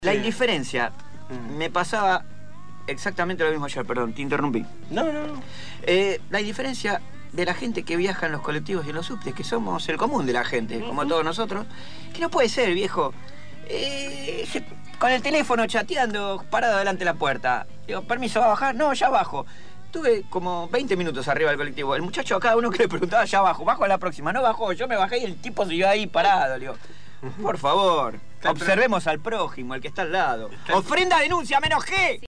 La indiferencia. Me pasaba exactamente lo mismo ayer, perdón, te interrumpí. No. La indiferencia de la gente que viaja en los colectivos y en los subtes, que somos el común de la gente, como todos nosotros, que no puede ser, viejo. Con el teléfono chateando, parado delante de la puerta. Digo, permiso, ¿va a bajar? No, ya bajo. Tuve como 20 minutos arriba del colectivo. El muchacho a cada uno que le preguntaba, ya bajo a la próxima. No bajó, yo me bajé y el tipo siguió ahí parado. Digo, por favor, observemos al prójimo, el que está al lado. Ofrenda, denuncia, menos G.